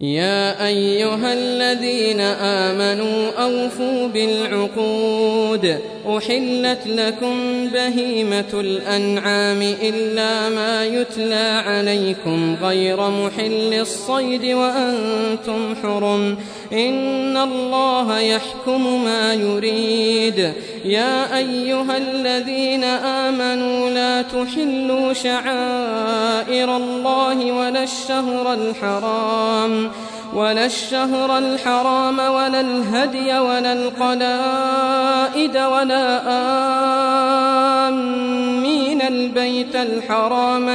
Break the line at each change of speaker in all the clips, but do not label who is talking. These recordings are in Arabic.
يا أيها الذين آمنوا أوفوا بالعقود أحلت لكم بهيمة الأنعام إلا ما يتلى عليكم غير محل الصيد وأنتم حرم إن الله يحكم ما يريد. يا أيها الذين آمنوا لا تحلوا شعائر الله ولا الشهر الحرام ولا الهدي ولا القلائد ولا آمين البيت الحرام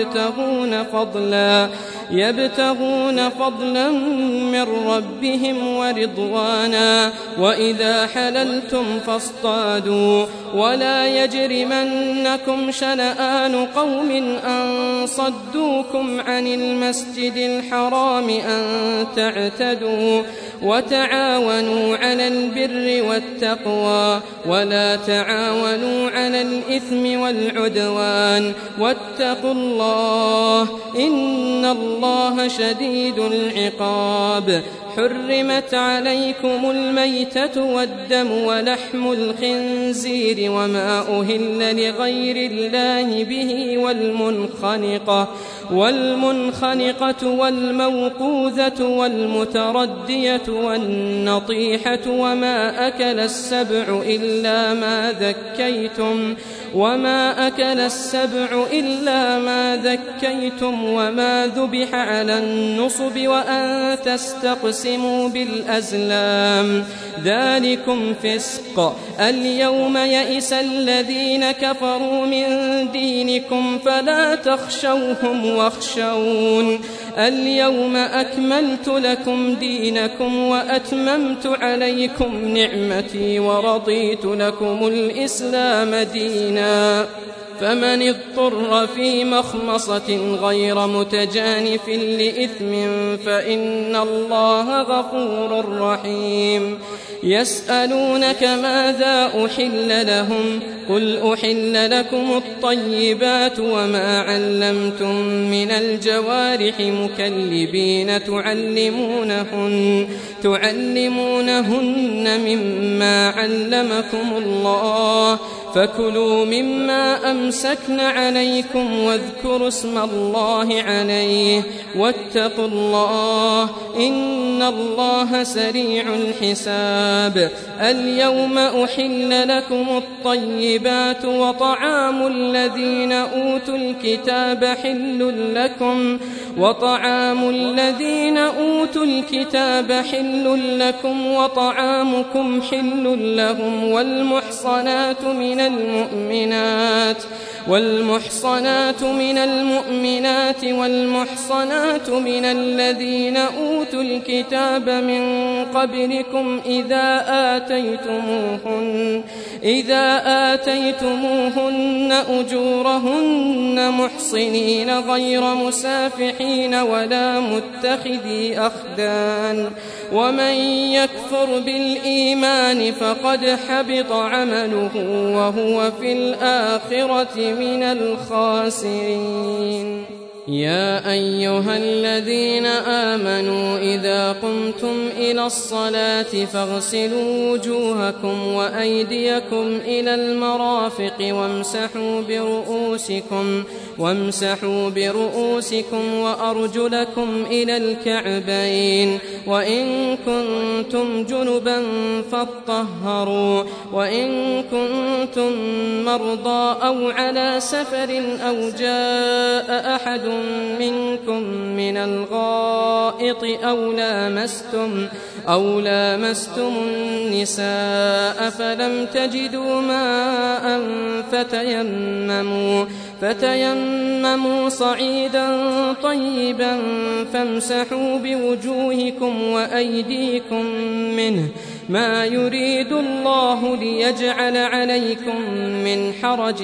يبتغون فضلا من ربهم ورضوانا وإذا حللتم فاصطادوا ولا يجرمنكم شنآن قوم أن صدوكم عن المسجد الحرام أن تعتدوا وتعاونوا على البر والتقوى ولا تعاونوا على الإثم والعدوان واتقوا الله إن الله شديد العقاب. حرمت عليكم الميتة والدم ولحم الخنزير وما أهل لغير الله به والمنخنقة والموقوذة والمتردية والنطيحة وما أكل السبع إلا ما ذكيتم وما ذبح على النصب وأن تستقسموا بالأزلام ذلكم فسق. اليوم يئس الذين كفروا من دينكم فلا تخشوهم واخشون اليوم أكملت لكم دينكم وأتممت عليكم نعمتي ورضيت لكم الإسلام دينا. فمن اضطر في مخمصة غير متجانف لإثم فإن الله غفور رحيم. يسألونك ماذا أحل لهم قل أحل لكم الطيبات وما علمتم من الجوارح مكلبين تعلمونهن مما علمكم الله فكلوا مما أمسكن عليكم واذكروا اسم الله عليه واتقوا الله إن الله سريع الحساب. اليوم أحل لكم الطيبات وطعام الذين أوتوا الكتاب حل لكم وطعامكم حل لهم والمحصنات من المؤمنات والمحصنات من الذين أوتوا الكتاب من قبلكم إذا آتيتموهن أجورهن محصنين غير مسافحين ولا متخذي أخدان ومن يكفر بالإيمان فقد حبط عمله وهو في الآخرة من الخاسرين. يا أيها الذين آمنوا إذا قمتم إلى الصلاة فاغسلوا وجوهكم وأيديكم إلى المرافق وامسحوا برؤوسكم وأرجلكم إلى الكعبين وإن كنتم جنبا فاطهروا وإن كنتم مرضى أو على سفر أو جاء أحد منكم من الغائط أو لامستم النساء فلم تجدوا ماء فتيمموا صعيدا طيبا فامسحوا بوجوهكم وأيديكم منه ما يريد الله ليجعل عليكم من حرج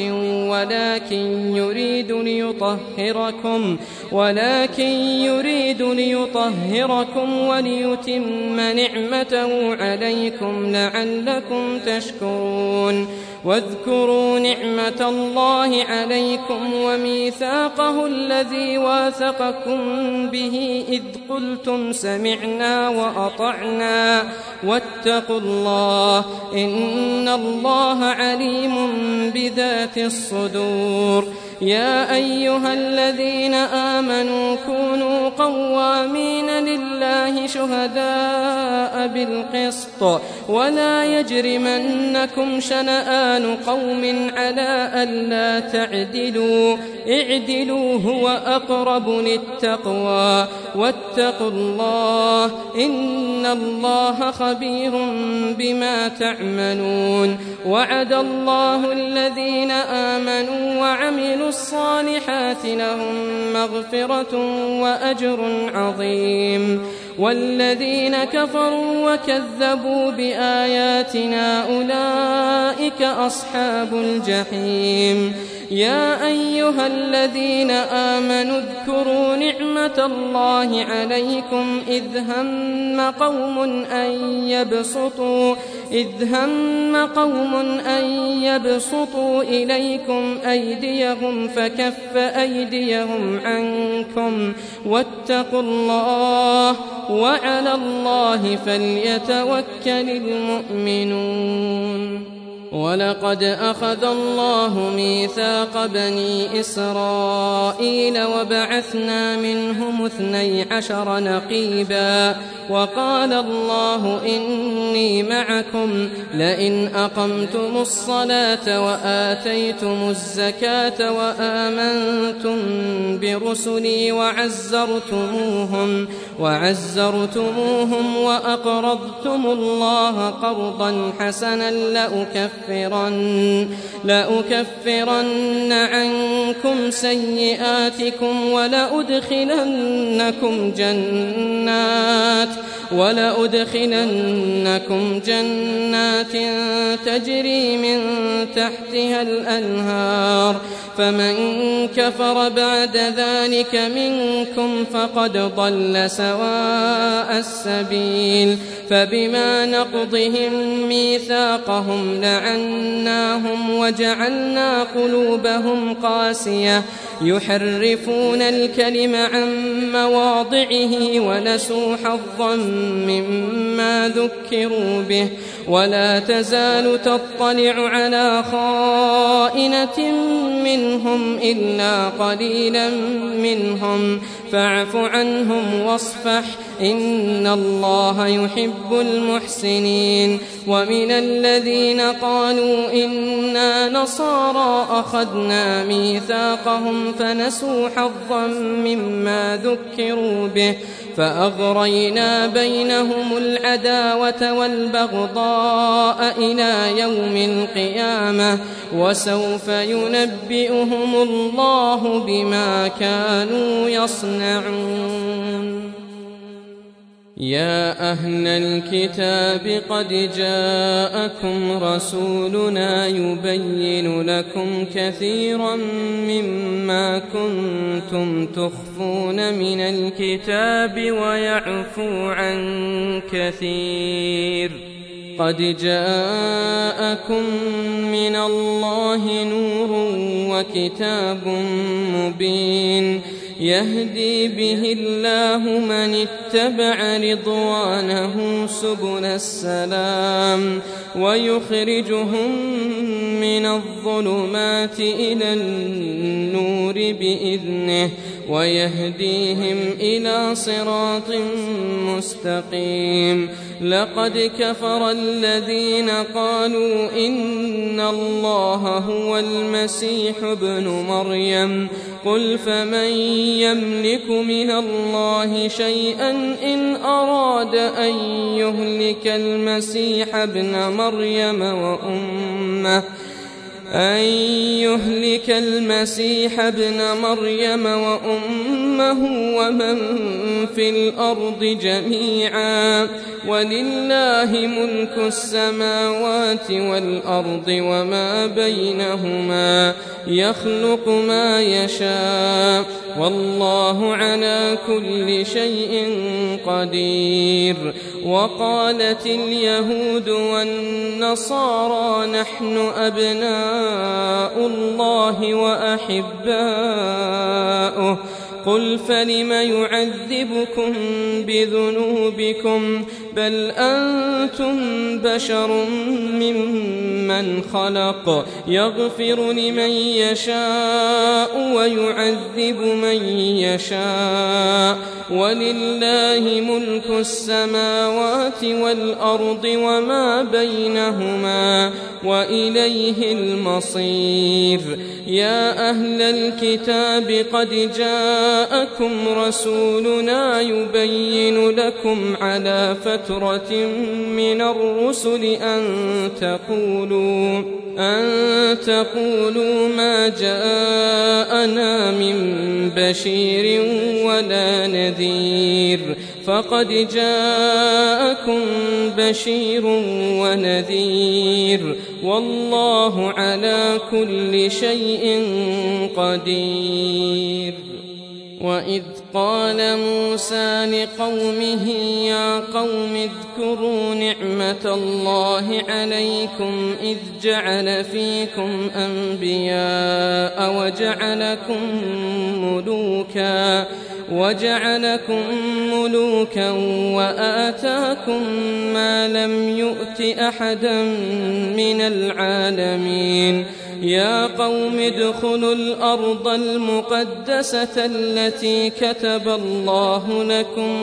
ولكن يريد ليطهركم وليتم نعمته عليكم لعلكم تشكرون. واذكروا نعمة الله عليكم وميثاقه الذي واثقكم به إذ قلتم سمعنا وأطعنا واتقوا الله إن الله عليم بذات الصدور. يا أيها الذين آمنوا كونوا قوامين لله شهداء بالقسط ولا يجرمنكم شنآن قوم على ألا تعدلوا اعدلوا هو أقرب للتقوى واتقوا الله إن الله خبير بما تعملون. وعد الله الذين آمنوا وعملوا الصالحات لهم مغفرة وأجر عظيم والذين كفروا وكذبوا بآياتنا أولئك أصحاب الجحيم. يا أيها الذين آمنوا اذكروا نعمة الله عليكم إذ هم قوم أن يبسطوا إليكم أيديهم فكف أيديهم عنكم واتقوا الله وعلى الله فليتوكل المؤمنون. ولقد أخذ الله ميثاق بني إسرائيل وبعثنا منهم 12 نقيبا وقال الله إني معكم لئن أقمتم الصلاة وآتيتم الزكاة وآمنتم برسلي وعزرتموهم وأقرضتم الله قرضا حسنا لأكفرن عنكم سيئاتكم ولأدخلنكم جنات تجري من تحتها الأنهار فمن كفر بعد ذلك منكم فقد ضل سواء السبيل. فبما نقضهم ميثاقهم لعناهم وجعلنا قلوبهم قاسية يحرفون الكلم عن مواضعه ونسوا حظا مما ذكروا به ولا تزال تطلع على خائنة منهم إلا قليلا منهم فاعف عنهم واصفح إن الله يحب المحسنين. ومن الذين قالوا إنا نصارى أخذنا ميثاقهم فنسوا حظا مما ذكروا به فأغرينا بينهم العداوة والبغضاء إلى يوم القيامة وسوف ينبئهم الله بما كانوا يصنعون. يا أهل الكتاب قد جاءكم رسولنا يبين لكم كثيرا مما كنتم تخفون من الكتاب ويعفو عن كثير. قد جاءكم من الله نور وكتاب مبين يهدي به الله من اتبع رضوانه سبل السلام ويخرجهم من الظلمات إلى النور بإذنه ويهديهم إلى صراط مستقيم. لقد كفر الذين قالوا إن الله هو المسيح ابن مريم قل فمن يملك من الله شيئا إن أراد أن يهلك المسيح ابن مريم وأمه ومن في الأرض جميعا ولله ملك السماوات والأرض وما بينهما يخلق ما يشاء والله على كل شيء قدير. وقالت اليهود والنصارى نحن أبناء الله وأحباؤه قل فلم يعذبكم بذنوبكم بل أنتم بشر ممن خلق يغفر لمن يشاء ويعذب من يشاء ولله ملك السماوات والأرض وما بينهما وإليه المصير يا أهل الكتاب قد جاءكم رسولنا يبين لكم على فترة من الرسل أن تقولوا ما جاءنا من بشير ولا نذير فقد جاءكم بشير ونذير والله على كل شيء قدير وإذ قال موسى لقومه يا قوم اذكروا نعمة الله عليكم إذ جعل فيكم أنبياء وجعلكم ملوكا وآتاكم ما لم يؤت أحدا من العالمين يا قوم ادخلوا الأرض المقدسة التي كتب الله لكم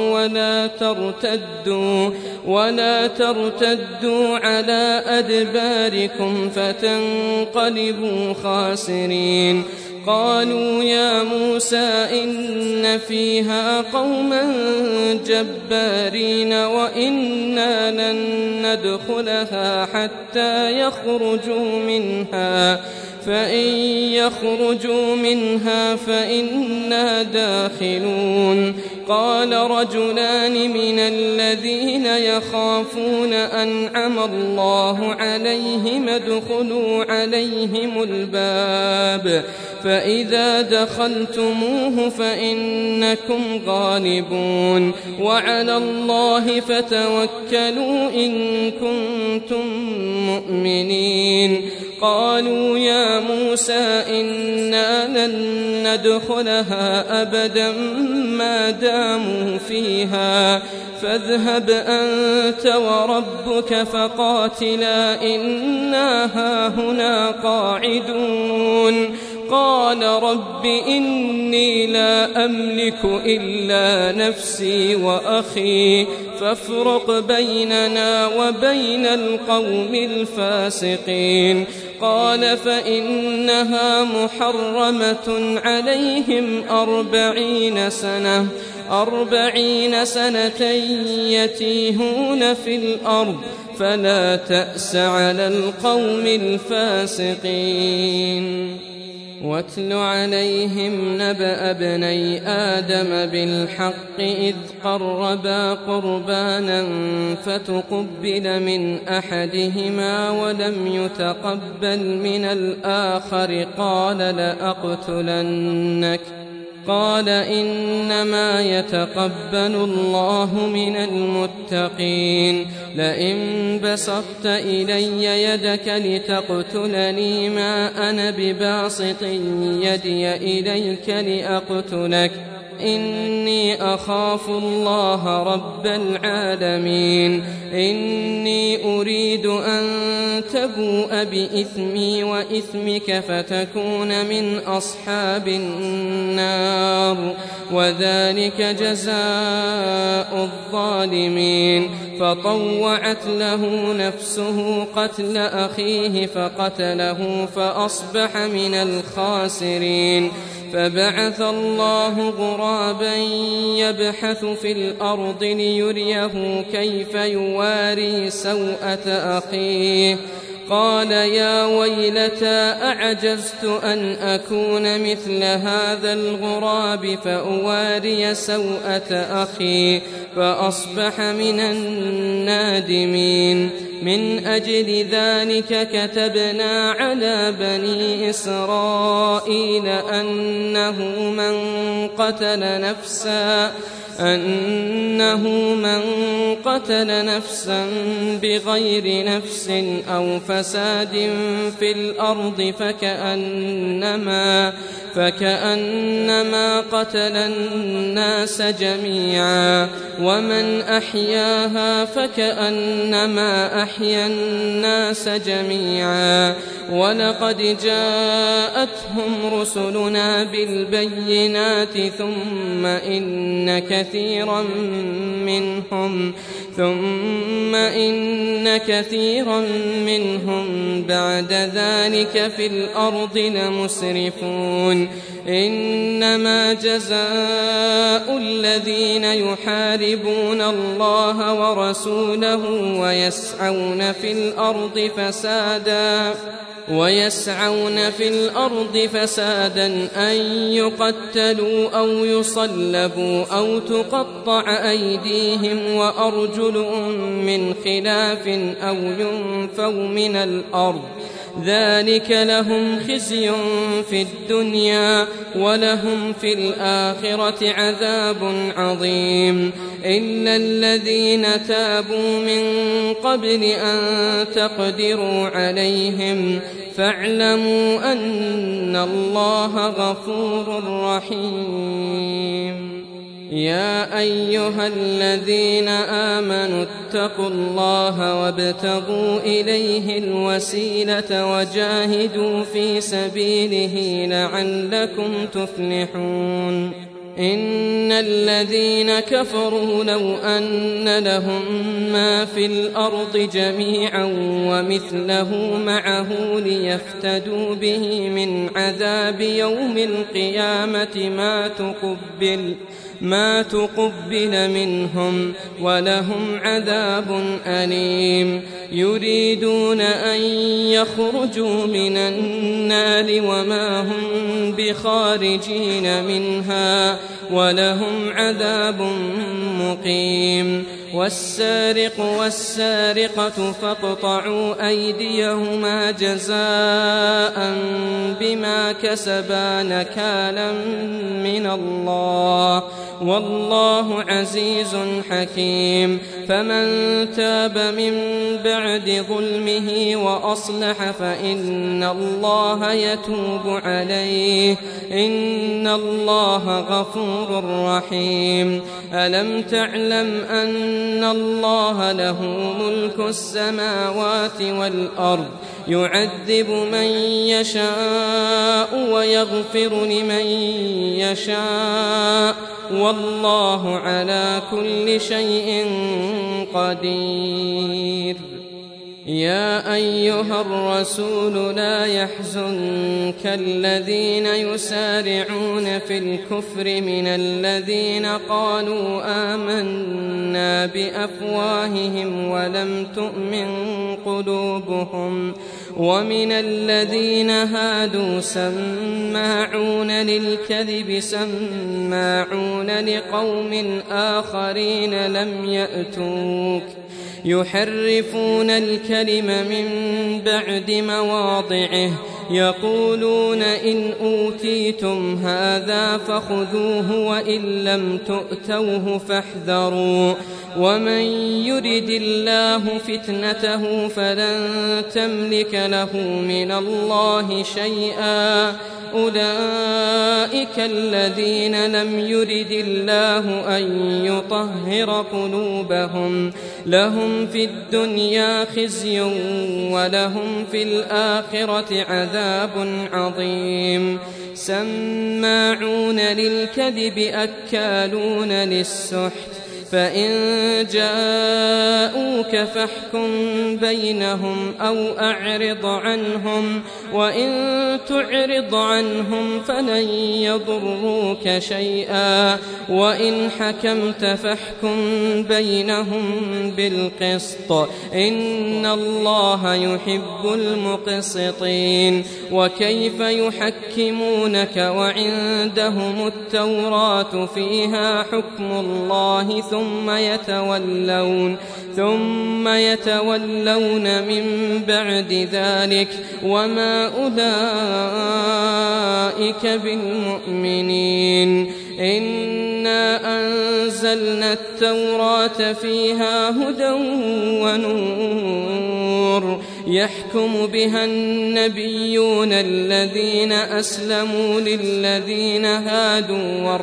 ولا ترتدوا على أدباركم فتنقلبوا خاسرين قالوا يا موسى إن فيها قوما جبارين وإنا لن ندخلها حتى يخرجوا منها فإن يخرجوا منها فإنا داخلون قال رجلان من الذين يخافون أنعم الله عليهم ادخلوا عليهم الباب فإذا دخلتموه فإنكم غالبون وعلى الله فتوكلوا إن كنتم مؤمنين قالوا يا موسى إنا لن ندخلها أبدا ما داموا فيها فاذهب أنت وربك فقاتلا إنا هاهنا قاعدون قال رب إني لا أملك إلا نفسي وأخي فافرق بيننا وبين القوم الفاسقين قال فإنها محرمة عليهم 40 سنة يتيهون في الأرض فلا تأس على القوم الفاسقين واتل عليهم نبأ ابني آدم بالحق إذ قربا قربانا فتقبل من أحدهما ولم يتقبل من الآخر قال لأقتلنك قال إنما يتقبل الله من المتقين لئن بسطت إلي يدك لتقتلني ما أنا بباسط يدي إليك لأقتلك إني أخاف الله رب العالمين إني أريد أن تبوء بإثمي وإثمك فتكون من أصحاب النار وذلك جزاء الظالمين فطوعت له نفسه قتل أخيه فقتله فأصبح من الخاسرين فبعث الله غرابا يبحث في الأرض ليريه كيف يواري سوءة أخيه قال يا ويلتى أعجزت أن أكون مثل هذا الغراب فأواري سوءة أخي فأصبح من النادمين من أجل ذلك كتبنا على بني إسرائيل أنه من قتل أنه من قتل نفسا بغير نفس أو فساد في الأرض فكأنما قتل الناس جميعا ومن أحياها فكأنما أحيا الناس جميعا ولقد جاءتهم رسلنا بالبينات ثم إن كثيرا منهم بعد ذلك في الأرض لمسرفون إنما جزاء الذين يحاربون الله ورسوله ويسعون في الأرض فسادا أن يقتلوا أو يصلبوا أو تقطع أيديهم وأرجلهم من خلاف أو ينفوا من الأرض ذلك لهم خزي في الدنيا ولهم في الآخرة عذاب عظيم إلا الذين تابوا من قبل أن تقدروا عليهم فاعلموا أن الله غفور رحيم يا أيها الذين آمنوا اتقوا الله وابتغوا إليه الوسيلة وجاهدوا في سبيله لعلكم تفلحون إن الذين كفروا لو أن لهم ما في الأرض جميعا ومثله معه ليفتدوا به من عذاب يوم القيامة ما تقبل منهم ولهم عذاب أليم يريدون أن يخرجوا من النار وما هم بخارجين منها ولهم عذاب مقيم والسارق والسارقة فاقطعوا أيديهما جزاء بما كسبا نكالا من الله والله عزيز حكيم فمن تاب من بعد ظلمه وأصلح فإن الله يتوب عليه إن الله غفور رحيم ألم تعلم أن الله له ملك السماوات والأرض يعذب من يشاء ويغفر لمن يشاء والله على كل شيء قدير يا أيها الرسول لا يحزنك الذين يسارعون في الكفر من الذين قالوا آمنا بأفواههم ولم تؤمن قلوبهم ومن الذين هادوا سماعون للكذب سماعون لقوم آخرين لم يأتوك يحرفون الكلم من بعد مواضعه يقولون إن أوتيتم هذا فخذوه وإن لم تؤتوه فاحذروا ومن يرد الله فتنته فلن تملك له من الله شيئا أولئك الذين لم يرد الله أن يطهر قلوبهم لهم في الدنيا خزي ولهم في الآخرة عذاب عظيم سماعون للكذب أكالون للسحت فإن جاءوك فاحكم بينهم أو أعرض عنهم وإن تعرض عنهم فلن يضروك شيئا وإن حكمت فاحكم بينهم بالقسط إن الله يحب المقسطين وكيف يحكمونك وعندهم التوراة فيها حكم الله ثم يتولون من بعد ذلك وما أولئك بالمؤمنين. إنا أنزلنا التوراة فيها هدى ونور يحكم بها النبيون الذين أسلموا للذين هادوا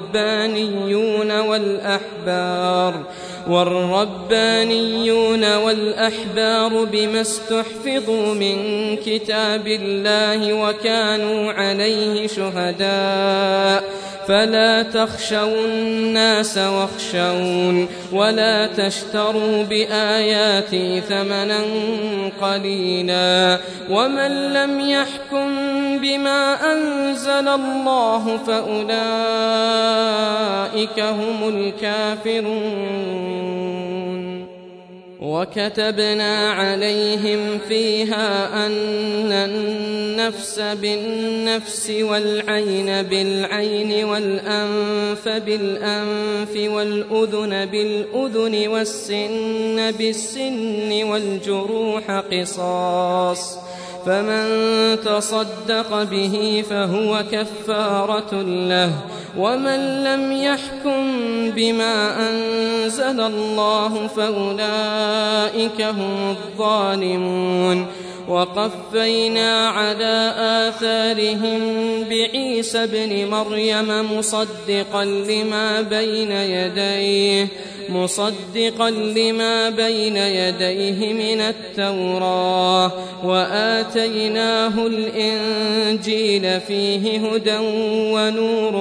والربانيون والأحبار بما استحفظوا من كتاب الله وكانوا عليه شهداء. فلا تخشوا الناس واخشون ولا تشتروا بآياتي ثمنا قليلا. ومن لم يحكم بما أنزل الله فأولئك هم الكافرون. وكتبنا عليهم فيها أن النفس بالنفس والعين بالعين والأنف بالأنف والأذن بالأذن والسن بالسن والجروح قصاص، فمن تصدق به فهو كفارة له. ومن لم يحكم بما أنزل الله فأولئك هم الظالمون. وقفينا على آثارهم بعيسى ابن مريم مصدقا لما بين يديه من التوراة، وآتيناه الإنجيل فيه هدى ونور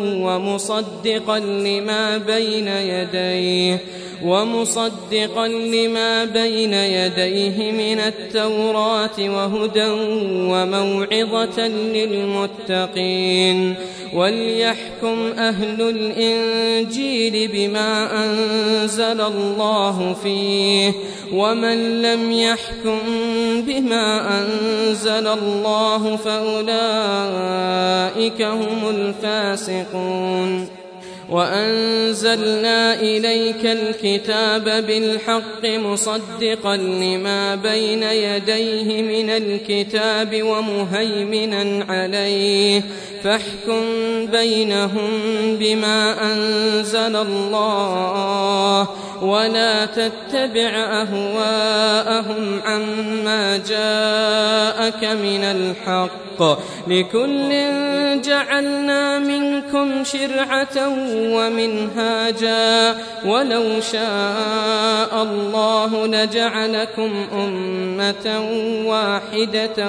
ومصدقا لما بين يديه من التوراة وهدى وموعظة للمتقين. وليحكم أهل الإنجيل بما أنزل الله فيه، ومن لم يحكم بما أنزل الله فأولئك هم الفاسقون. وأنزلنا إليك الكتاب بالحق مصدقا لما بين يديه من الكتاب ومهيمنا عليه، فاحكم بينهم بما أنزل الله ولا تتبع أهواءهم عما جاءك من الحق. لكل جعلنا منكم شرعة ومنهاجا، ولو شاء الله لجعلكم أمة واحدة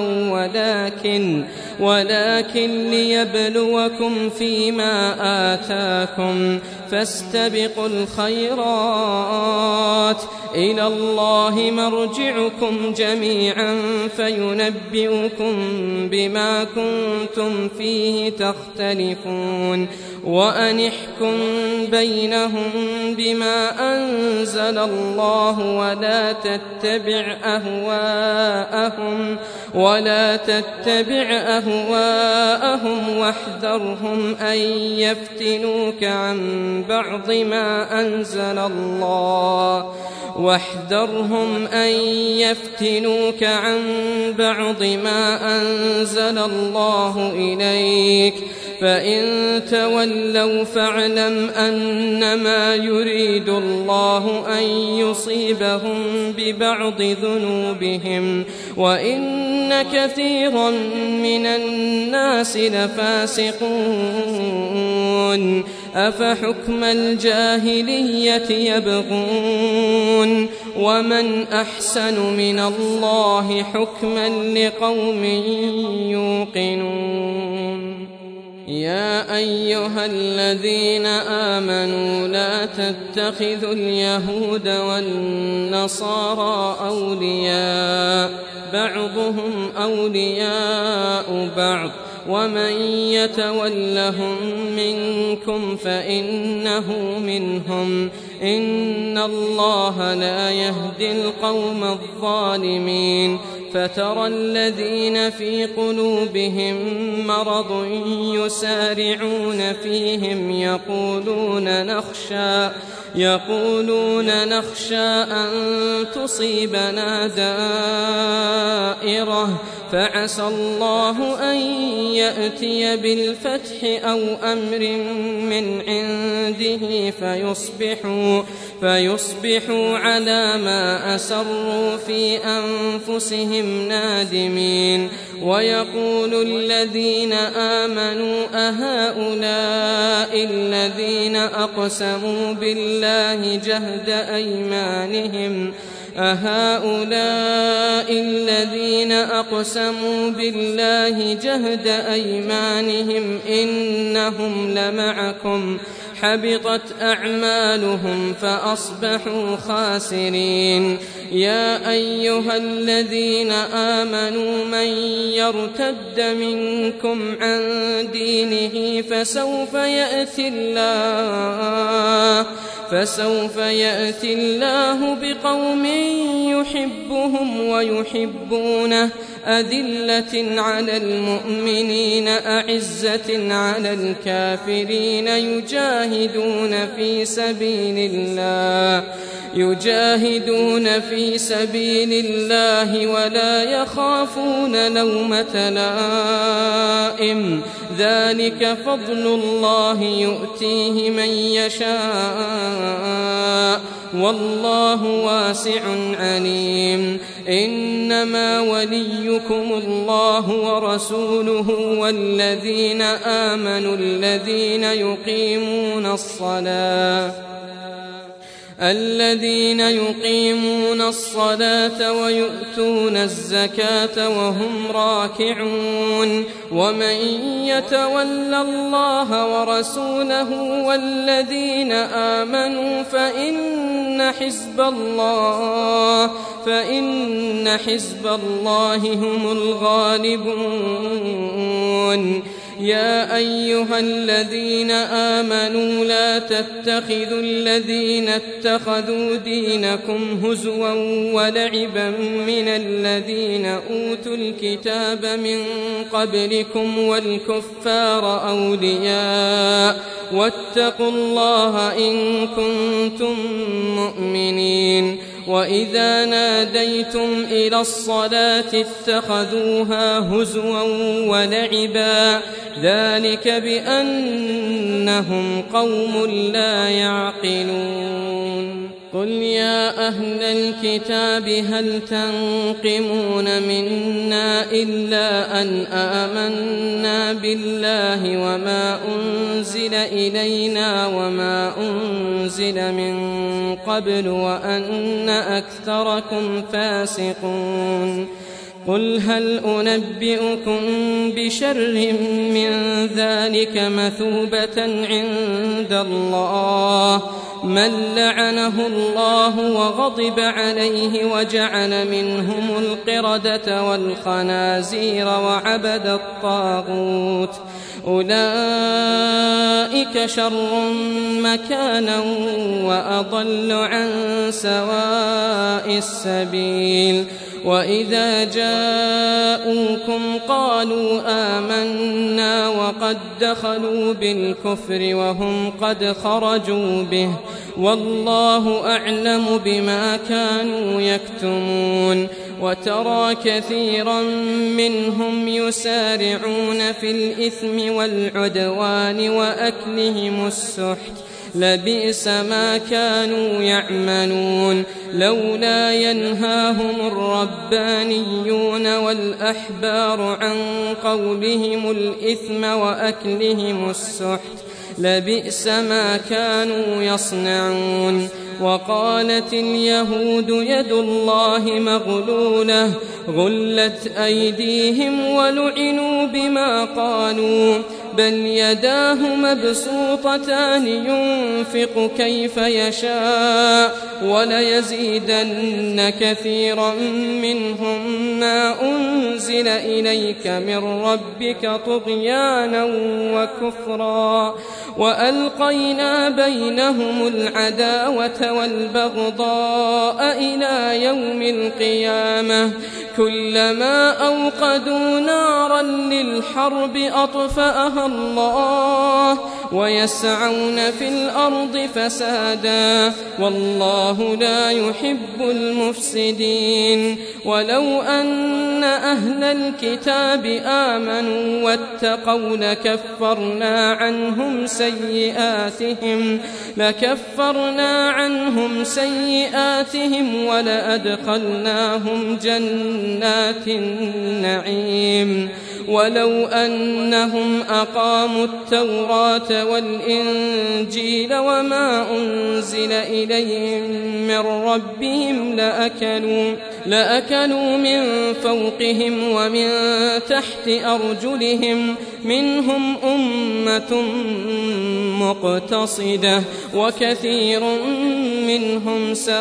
ولكن ليبلوكم فيما آتاكم. فاستبقوا الخيرات، إلى الله مرجعكم جميعا فينبئكم بما كنتم فيه تختلفون. وأن احكم بينهم بما أنزل الله ولا تتبع أهواءهم واحذرهم أن يفتنوك عن بعض ما أنزل الله إليك. فإن تولوا فاعلم أنما يريد الله أن يصيبهم ببعض ذنوبهم، وإن كثيرا من الناس لفاسقون. أفحكم الجاهلية يبغون، ومن أحسن من الله حكما لقوم يوقنون. يا أيها الذين آمنوا لا تتخذوا اليهود والنصارى أولياء، بعضهم أولياء بعض، ومن يتولهم منكم فإنه منهم، إن الله لا يهدي القوم الظالمين. فترى الذين في قلوبهم مرض يسارعون فيهم يقولون نخشى أن تصيبنا دائرة فعسى الله أن يأتي بالفتح أو أمر من عنده فيصبحوا على ما أسروا في أنفسهم نادمين. ويقول الذين آمنوا أهؤلاء الذين أقسموا بالله جهد أيمانهم إنهم لمعكم حبطت أعمالهم فأصبحوا خاسرين. يا أيها الذين آمنوا من يرتد منكم عن دينه فسوف يأتي الله بقوم يحبهم ويحبونه أذلة على المؤمنين أعزة على الكافرين يجاهدون في سبيل الله ولا يخافون لومة لائم ذلك فضل الله يؤتيه من يشاء والله واسع عليم. إنما وليكم الله ورسوله والذين آمنوا الذين يقيمون الصلاة ويؤتون الزكاة وهم راكعون. ومن يتول الله ورسوله والذين آمنوا فإن حزب الله هم الغالبون. يا أيها الذين آمنوا لا تتخذوا الذين اتخذوا دينكم هزوا ولعبا من الذين أوتوا الكتاب من قبلكم والكفار أولياء واتقوا الله إن كنتم مؤمنين. وإذا ناديتم إلى الصلاة اتخذوها هزوا ولعبا ذلك بأنهم قوم لا يعقلون. قل يا أهل الكتاب هل تنقمون منا إلا أن آمنا بالله وما أنزل إلينا وما أنزل من قبل وأن أكثركم فاسقون. قل هل أنبئكم بشر من ذلك مثوبة عند الله من لعنه الله وغضب عليه وجعل منهم القردة والخنازير وعبد الطاغوت أولئك شر مكانا وأضل عن سواء السبيل. وإذا جاءوكم قالوا آمنا وقد دخلوا بالكفر وهم قد خرجوا به والله أعلم بما كانوا يكتمون. وترى كثيرا منهم يسارعون في الإثم والعدوان وأكلهم السحت لبئس ما كانوا يعملون. لولا ينهاهم الربانيون والأحبار عن قولهم الإثم وأكلهم السحت لبئس ما كانوا يصنعون. وقالت اليهود يد الله مغلولة غلت أيديهم ولعنوا بما قالوا بل يداه مبسوطتان ينفق كيف يشاء وليزيدن كثيرا منهم ما أنزل إليك من ربك طغيانا وكفرا وألقينا بينهم العداوة والبغضاء إلى يوم القيامة كلما أوقدوا نارا للحرب أطفأها الله ويسعون في الأرض فسادا والله لا يحب المفسدين ولو أن أهل الكتاب آمنوا واتقوا لكفرنا عنهم سيئاتهم ولأدخلناهم جنات النعيم ولو أنهم أقاموا التوراة والإنجيل وما أنزل إليهم من ربهم لأكلوا من فوقهم ومن تحت أرجلهم منهم أمة مقتصدة وكثير منهم ساء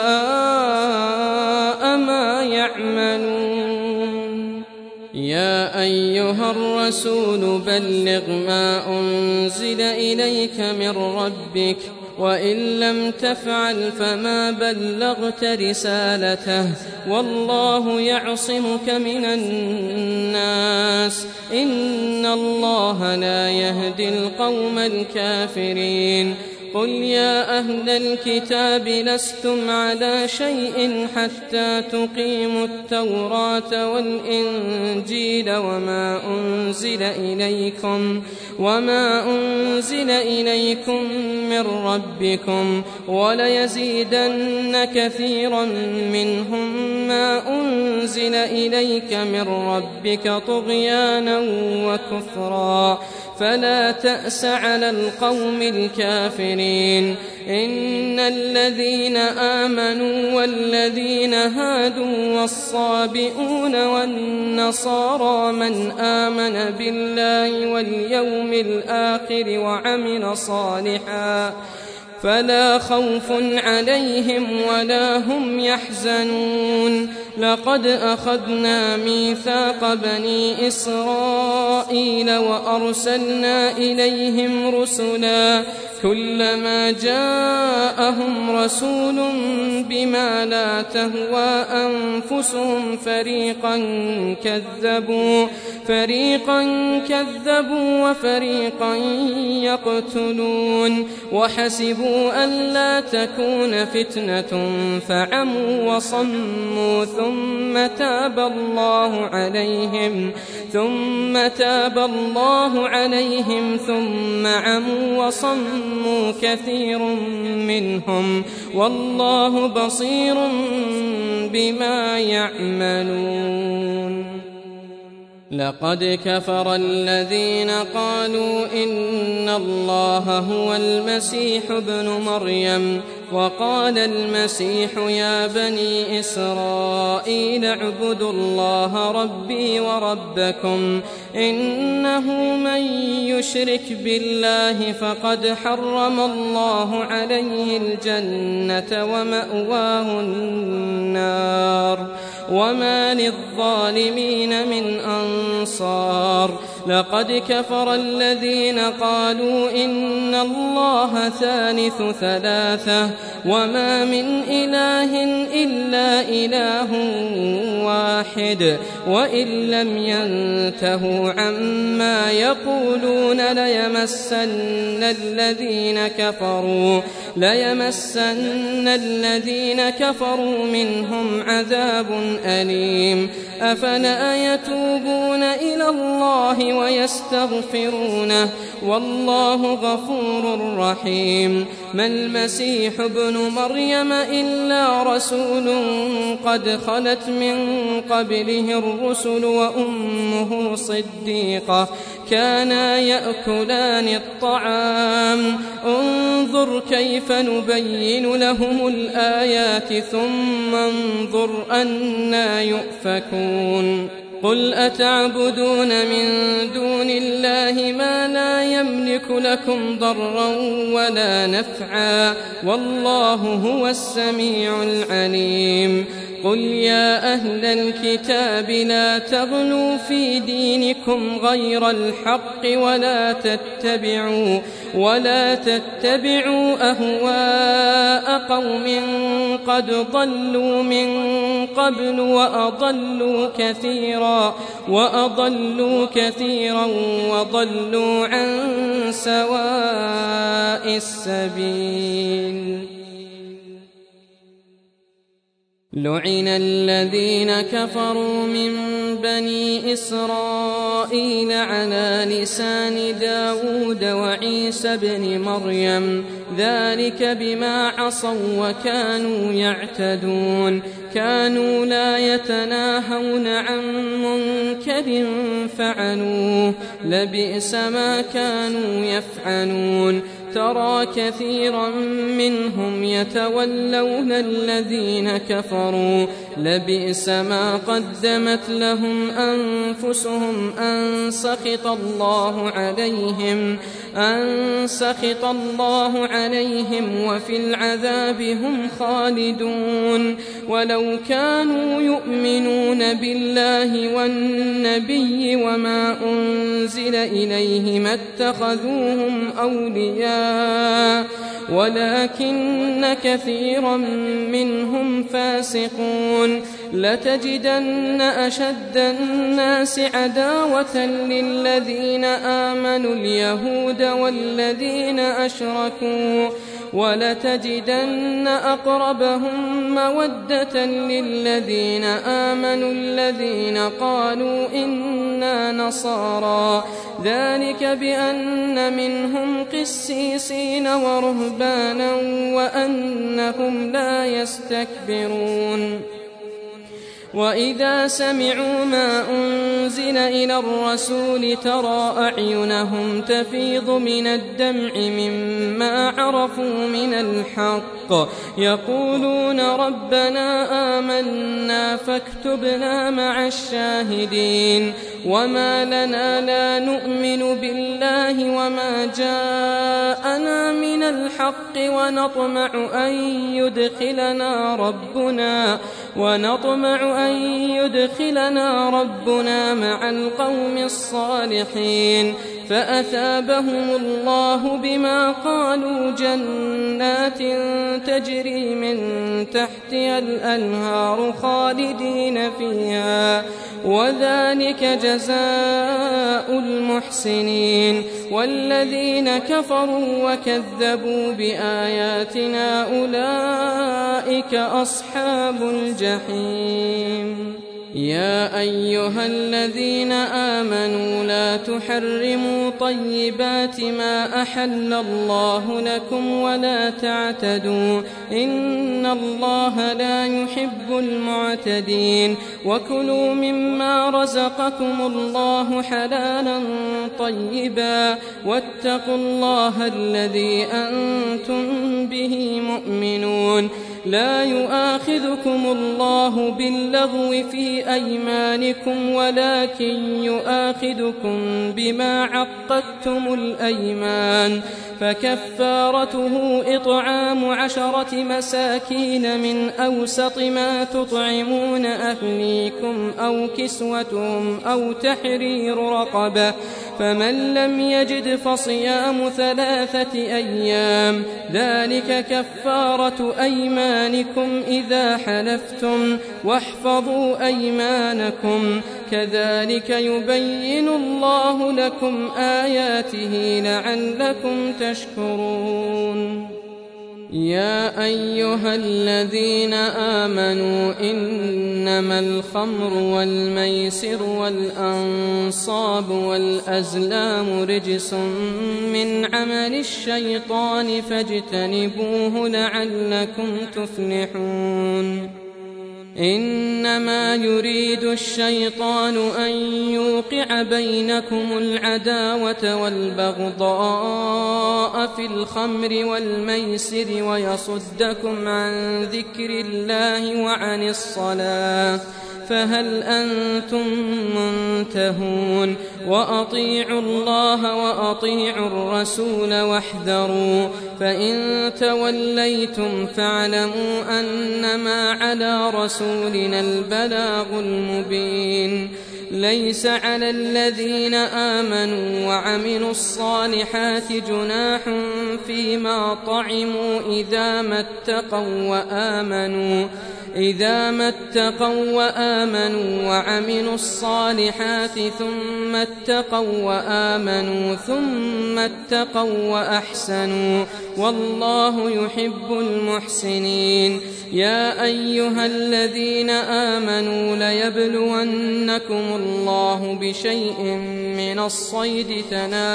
ما يعملون يا أيها الرسول بلغ ما أنزل إليك من ربك وإن لم تفعل فما بلغت رسالته والله يعصمك من الناس إن الله لا يهدي القوم الكافرين قل يا أهل الكتاب لستم على شيء حتى تقيموا التوراة والإنجيل وما أنزل إليكم من ربكم وليزيدن كثيرا منهم ما أنزل إليك من ربك طغيانا وكفرا فلا تأس على القوم الكافرين إن الذين آمنوا والذين هادوا والصابئون والنصارى من آمن بالله واليوم الآخر وعمل صالحا فلا خوف عليهم ولا هم يحزنون لقد أخذنا ميثاق بني إسرائيل وأرسلنا إليهم رسلا كلما جاءهم رسول بما لا تهوى أنفسهم فريقا كذبوا وفريقا يقتلون وحسبوا ألا تكون فتنة فعموا وصموا ثم تاب الله عليهم ثم عموا وصموا كثير منهم والله بصير بما يعملون لقد كفر الذين قالوا إن الله هو المسيح ابن مريم وقال المسيح يا بني إسرائيل اعبدوا الله ربي وربكم إنه من يشرك بالله فقد حرم الله عليه الجنة ومأواه النار وما للظالمين من أنصار لقد كفر الذين قالوا إن الله ثالث ثلاثة وما من إله إلا إله واحد وإن لم ينتهوا عما يقولون ليمسن الذين كفروا منهم عذاب أليم أفلا يتوبون إلى الله ويستغفرونه والله غفور رحيم ما المسيح ابن مريم إلا رسول قد خلت من قبله الرسل وأمه صديقة كانا يأكلان الطعام انظر كيف نبين لهم الآيات ثم انظر أنى يؤفكون قل أتعبدون من دون الله ما لا يملك لكم ضرا ولا نفعا والله هو السميع العليم قل يا أهل الكتاب لا تغلوا في دينكم غير الحق ولا تتبعوا أهواء قوم قد ضلوا من قبل وأضلوا كثيرا وضلوا عن سواء السبيل لعن الذين كفروا من بني إسرائيل على لسان داود وعيسى بن مريم ذلك بما عصوا وكانوا يعتدون كانوا لا يتناهون عن منكر فعلوه لبئس ما كانوا يفعلون ترى كثيرا منهم يتولون الذين كفروا لبئس ما قدمت لهم أنفسهم أن سخط الله عليهم وفي العذاب هم خالدون ولو كانوا يؤمنون بالله والنبي وما أنزل إليه ما اتخذوهم أولياء ولكن كثيرا منهم فاسقون لتجدن أشد الناس عداوة للذين آمنوا اليهود والذين أشركوا ولتجدن أقربهم مودة للذين آمنوا الذين قالوا إنا نصارى ذلك بأن منهم قسيسين ورهبانا وأنهم لا يستكبرون وإذا سمعوا ما أنزل إلى الرسول ترى أعينهم تفيض من الدمع مما عرفوا من الحق يقولون ربنا آمنا فاكتبنا مع الشاهدين وما لنا لا نؤمن بالله وما جاءنا من الحق ونطمع أن يدخلنا ربنا مع القوم الصالحين فأثابهم الله بما قالوا جنات تجري من تحتها الأنهار خالدين فيها وذلك جزاء المحسنين والذين كفروا وكذبوا بآياتنا أولئك أصحاب الجحيم يا أيها الذين آمنوا لا تحرموا طيبات ما أحل الله لكم ولا تعتدوا إن الله لا يحب المعتدين وكلوا مما رزقكم الله حلالا طيبا واتقوا الله الذي أنتم به مؤمنون لا يؤاخذكم الله باللغو في أيمانكم ولكن يؤاخذكم بما عقدتم الأيمان فكفارته إطعام 10 مساكين من أوسط ما تطعمون أهليكم أو كسوتهم أو تحرير رقبة فمن لم يجد فصيام 3 أيام ذلك كفارة أيمانكم إذا حلفتم واحفظوا أيمانكم كذلك يبين الله لكم آياته لعلكم تشكرون يا أيها الذين آمنوا إنما الخمر والميسر والأنصاب والأزلام رجس من عمل الشيطان فاجتنبوه لعلكم تفلحون إنما يريد الشيطان أن يوقع بينكم العداوة والبغضاء في الخمر والميسر ويصدكم عن ذكر الله وعن الصلاة فهل أنتم منتهون وأطيعوا الله وأطيعوا الرسول واحذروا فإن توليتم فاعلموا أنما على رسولنا البلاغ المبين ليس على الذين آمنوا وعملوا الصالحات جناح فيما طعموا إذا ما اتقوا وآمنوا وعملوا الصالحات ثم اتقوا وأحسنوا والله يحب المحسنين يا أيها الذين آمنوا ليبلونكم الله بشيء من الصيد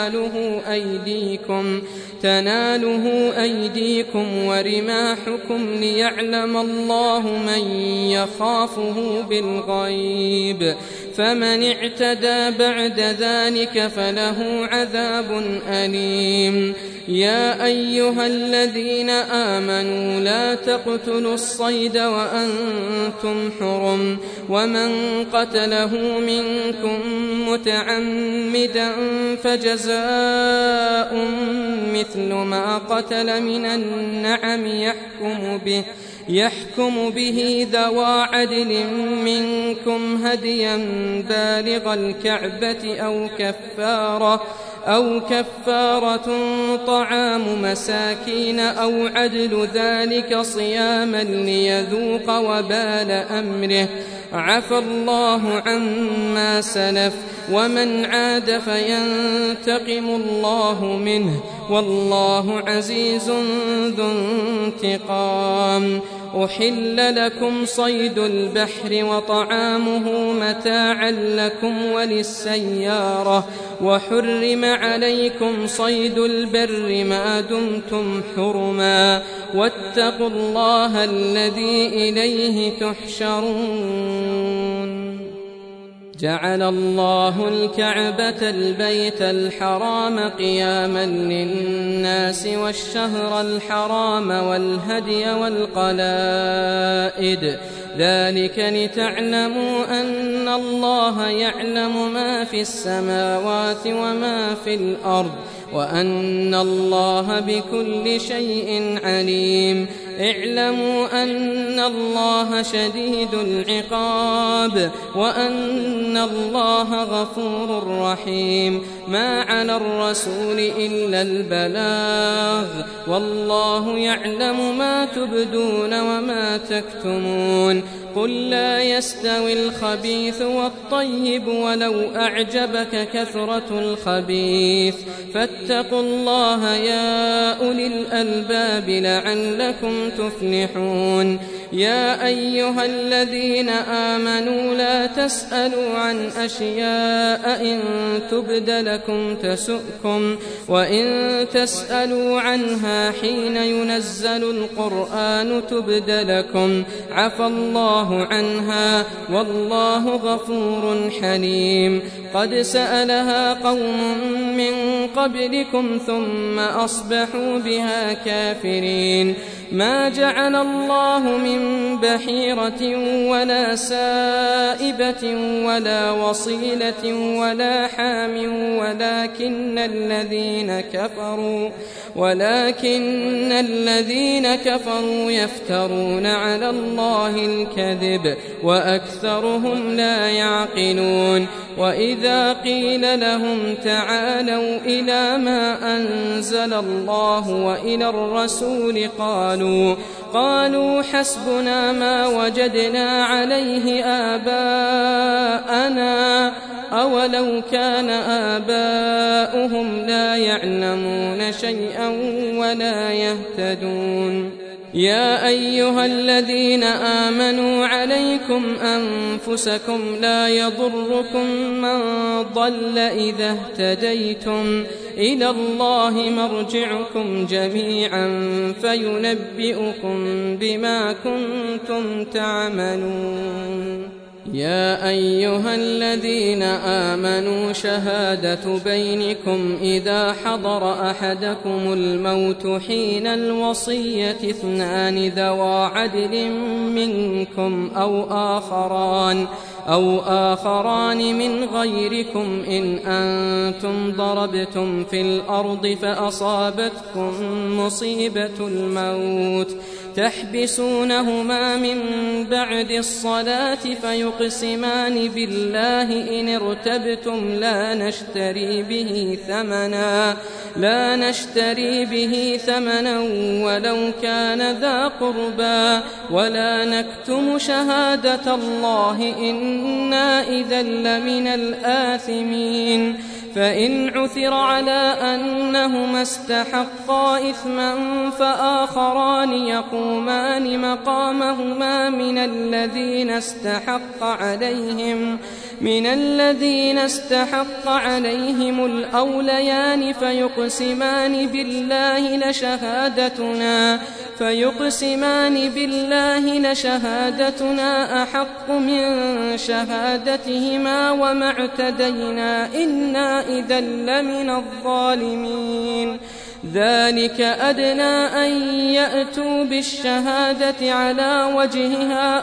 تناله أيديكم ورماحكم ليعلم الله من يخافه بالغيب فمن اعتدى بعد ذلك فله عذاب أليم يا أيها الذين آمنوا لا تقتلوا الصيد وأنتم حرم ومن قتله منكم متعمدا فجزاء مثل ما قتل من النعم يحكم به ذوى عدل منكم هديا بالغ الكعبة أو كفارة طعام مساكين أو عدل ذلك صياما ليذوق وبال أمره عفى الله عما سلف ومن عاد فينتقم الله منه والله عزيز ذو انتقام أحل لكم صيد البحر وطعامه متاعا لكم وللسيارة وحرم عليكم صيد البر ما دمتم حرما واتقوا الله الذي إليه تحشرون جعل الله الكعبة البيت الحرام قياما للناس والشهر الحرام والهدي والقلائد ذلك لتعلموا أن الله يعلم ما في السماوات وما في الأرض وأن الله بكل شيء عليم اعلموا أن الله شديد العقاب وأن الله غفور رحيم ما على الرسول إلا البلاغ والله يعلم ما تبدون وما تكتمون قل لا يستوي الخبيث والطيب ولو أعجبك كثرة الخبيث فاتقوا الله يا أولي الألباب لعلكم تفلحون يا أيها الذين آمنوا لا تسألوا عن أشياء إن تبد لكم تسؤكم وإن تسألوا عنها حين ينزل القرآن تبد لكم عفى الله عنها والله غفور حليم قد سألها قوم من قبلكم ثم أصبحوا بها كافرين ما جعل الله من بحيرة ولا سائبة ولا وصيلة ولا حام ولكن الذين كفروا يفترون على الله الكذب وأكثرهم لا يعقلون وإذا قيل لهم تعالوا إلى ما أنزل الله وإلى الرسول قالوا حسبنا ما وجدنا عليه آباءنا أولو كان آباؤهم لا يعلمون شيئا ولا يهتدون يا أيها الذين آمنوا عليكم أنفسكم لا يضركم من ضل إذا اهتديتم إلى الله مرجعكم جميعا فينبئكم بما كنتم تعملون يا أيها الذين آمنوا شهادة بينكم إذا حضر أحدكم الموت حين الوصية اثنان ذوا عدل منكم أو آخران من غيركم إن أنتم ضربتم في الأرض فأصابتكم مصيبة الموت تحبسونهما من بعد الصلاة فيقسمان بالله إن ارتبتم لا نشتري به ثمنا ولو كان ذا قربى ولا نكتم شهادة الله إنا إذا لمن الآثمين فإن عثر على أنهما استحقا إثما فآخران يقومان مقامهما من الذين استحق عليهم الأوليان فيقسمان بالله لشهادتنا أحق من شهادتهما وما اعتدينا إنا إذا لمن الظالمين ذلك أدنى أن يأتوا بالشهادة على وجهها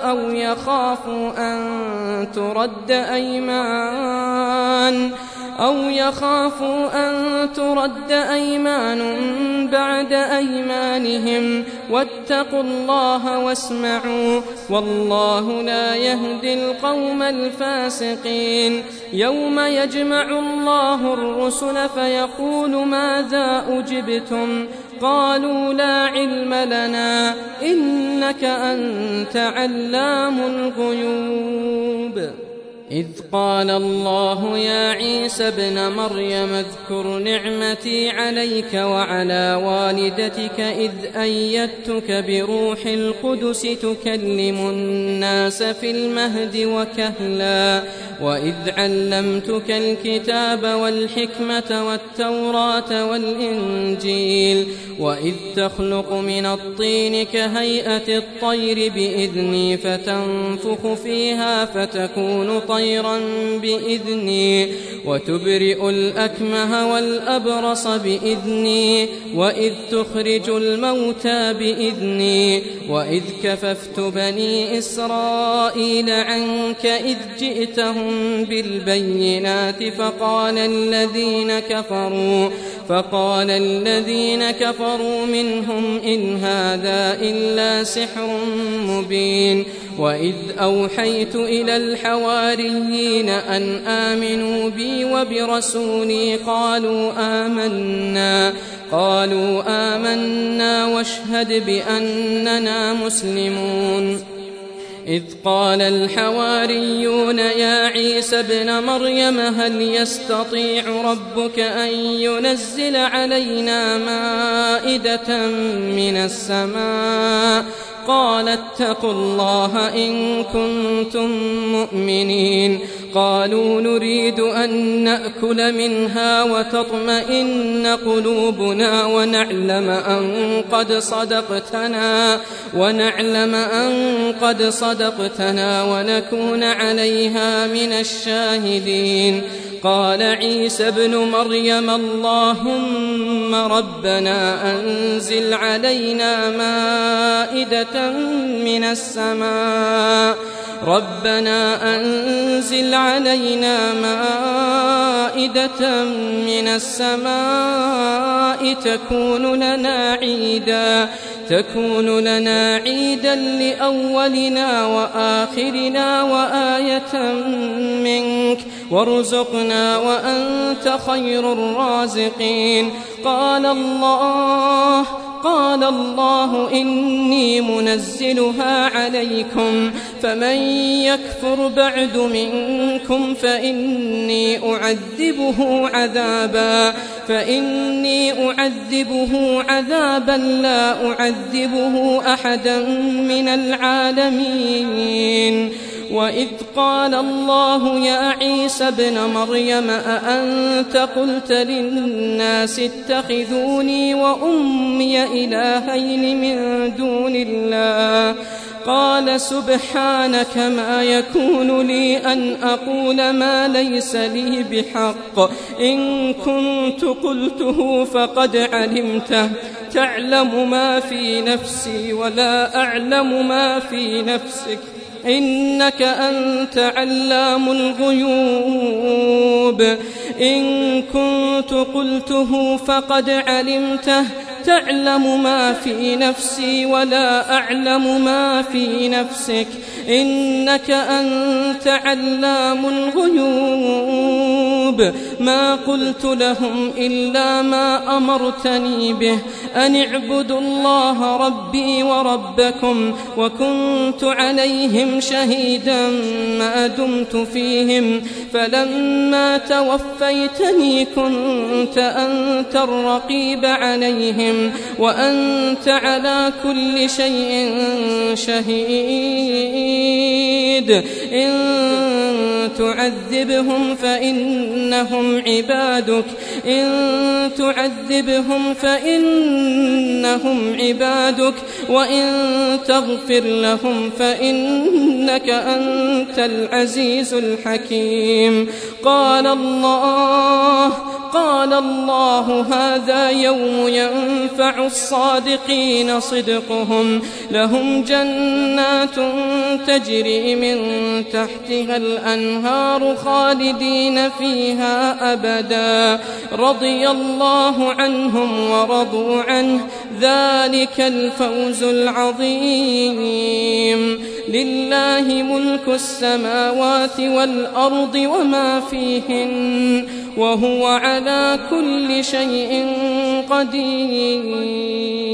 أو يخافوا أن ترد أيمان بعد أيمانهم واتقوا الله واسمعوا والله لا يهدي القوم الفاسقين يوم يجمع الله الرسل فيقول ماذا أجبتم قالوا لا علم لنا إنك أنت علام الغيوب إذ قال الله يا عيسى ابن مريم اذكر نعمتي عليك وعلى والدتك إذ أيدتك بروح القدس تكلم الناس في المهد وكهلا وإذ علمتك الكتاب والحكمة والتوراة والإنجيل وإذ تخلق من الطين كهيئة الطير بإذني فتنفخ فيها فتكون طيرا بإذني وتبرئ الأكمه والأبرص بإذني وإذ تخرج الموتى بإذني وإذ كففت بني إسرائيل عنك إذ جئتهم بالبينات فقال الذين كفروا منهم إن هذا إلا سحر مبين وإذ أوحيت إلى الحواريين أن آمنوا بي وبرسولي قالوا آمنا واشهد بأننا مسلمون إذ قال الحواريون يا عيسى ابن مريم هل يستطيع ربك أن ينزل علينا مائدة من السماء قال اتقوا الله إن كنتم مؤمنين قالوا نريد أن نأكل منها وتطمئن قلوبنا ونعلم أن قد صدقتنا ونكون عليها من الشاهدين قال عيسى ابن مريم اللهم ربنا أنزل علينا مائدة من السماء تكون لنا عيدا لأولنا وآخرنا وآية منك وارزقنا وأنت خير الرازقين قال الله إني منزلها عليكم فمن يكفر بعد منكم فإني أعذبه عذابا لا أعذبه أحدا من العالمين وإذ قال الله يا عيسى ابن مريم أأنت قلت للناس اتخذوني وأمي إلهين من دون الله قال سبحانك ما يكون لي أن أقول ما ليس لي بحق إن كنت قلته فقد علمته تعلم ما في نفسي ولا أعلم ما في نفسك إنك أنت علام الغيوب إن كنت قلته فقد علمته تعلم ما في نفسي ولا أعلم ما في نفسك إنك أنت علام الغيوب ما قلت لهم إلا ما أمرتني به أن اعبدوا الله ربي وربكم وكنت عليهم شهيدا ما دمت فيهم فلما توفيتني كنت أنت الرقيب عليهم وأنت على كل شيء شهيد إن تعذبهم فإنهم عبادك إن تعذبهم فإنهم عبادك وإن تغفر لهم فإنك أنت العزيز الحكيم قال الله هذا يوم ينفع الصادقين صدقهم لهم جنات تجري من تحتها الأنهار خالدين فيها أبدا رضي الله عنهم ورضوا عنه ذلك الفوز العظيم لله ملك السماوات والأرض وما فيهن وهو على كل شيء قدير